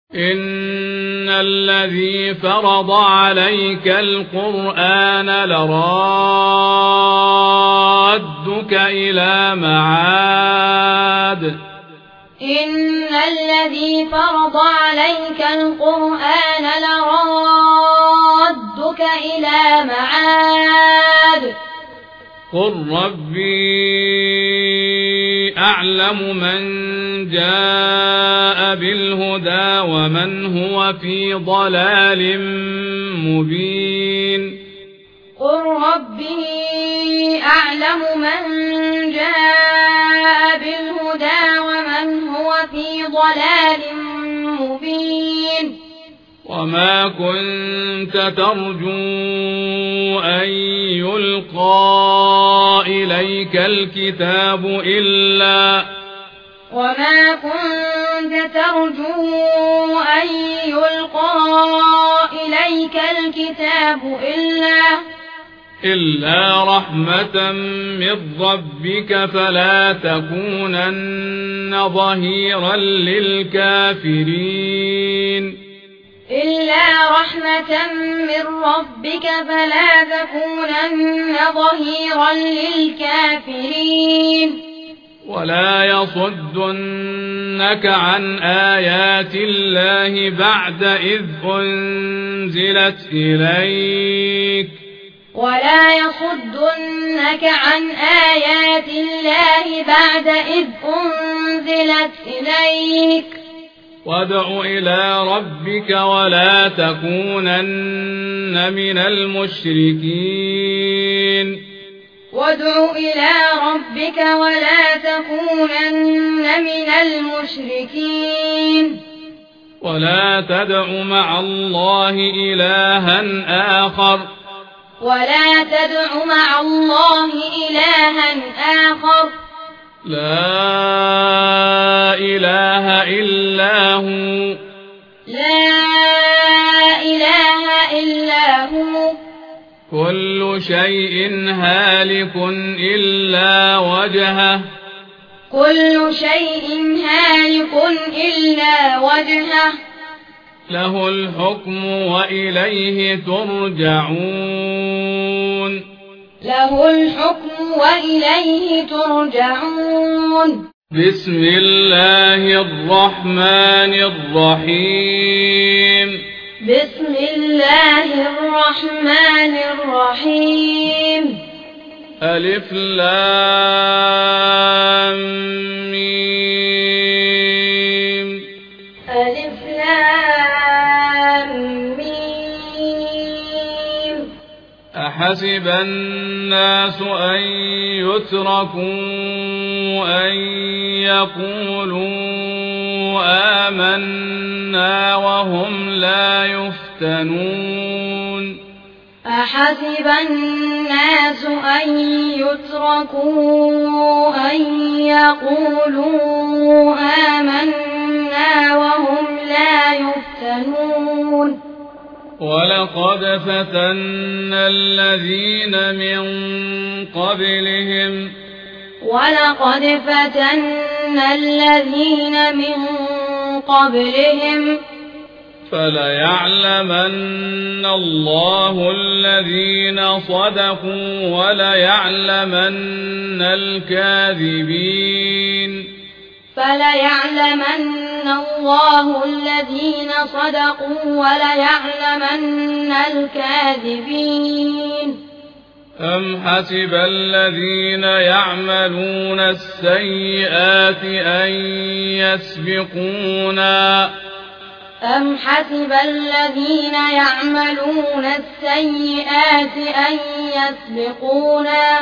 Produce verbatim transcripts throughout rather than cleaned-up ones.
إن الذي فرض عليك القرآن لرادك إلى معاد إن الذي فرض عليك القرآن لرادك إلى معاد قل ربي أعلم من جاء بالهدى ومن هو في ضلال مبين قل ربي أعلم من جاء بالهدى ومن هو في ضلال مبين وما كنت ترجو أن يلقى إليك الكتاب إلا وما كنت ترجو أن يلقى إليك الكتاب إلا إلا رحمة من ربك فلا تكونن ظهيرا للكافرين إلا رحمة من ربك فلا تكونن ظهيرا للكافرين ولا يصدنك عن آيات الله بعد إذ أنزلت إليك ولا يصدنك عن آيات الله بعد إذ أنزلت إليك وادع إلى ربك ولا تكونن من المشركين وادع إلى ربك ولا تكونن من المشركين ولا تدع مع الله إلها آخر ولا تدع مع الله إلها آخر لا إله إلا هو لا إله إلا هو كل شيء هالك إلا وجهه كل شيء هالك إلا وجهه له الحكم وإليه ترجعون له الحكم وإليه ترجعون بسم الله الرحمن الرحيم بسم الله الرحمن الرحيم ألف لام ميم ألف لام ميم أحسب الناس أن يتركوا أن يقولوا آمنا وهم لا يفتنون أحسب الناس أن يتركوا أن يقولوا آمنا وهم لا يفتنون ولقد فتنا الذين من قبلهم ولقد فتنا الذين من قبلهم فليعلمن الله الذين صدقوا وليعلمن الكاذبين فليعلمن الله الذين صدقوا وليعلمن الكاذبين أم حسب الذين يعملون السيئات أن يسبقونا أم حسب الذين يعملون السيئات أن يسبقونا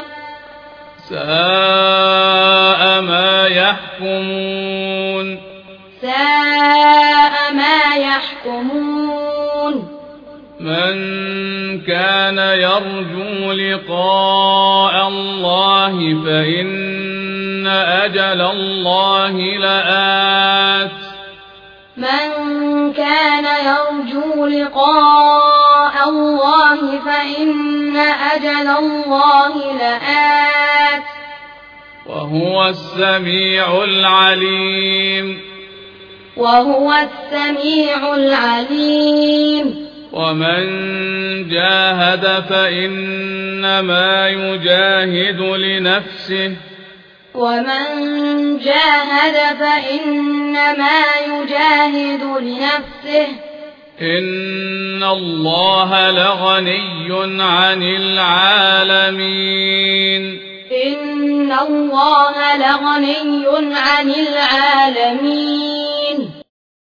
ساء ما يحكمون ساء ما يحكمون من كان يرجو لقاء الله فإن أجل الله لآت من كان يرجو لقاء الله فإن أجل الله لآت وهو السميع العليم وهو السميع العليم. ومن جاهد فإنما يجاهد لنفسه ومن جاهد فإنما يجاهد لنفسه إن الله لغني عن العالمين إن الله لغني عن العالمين.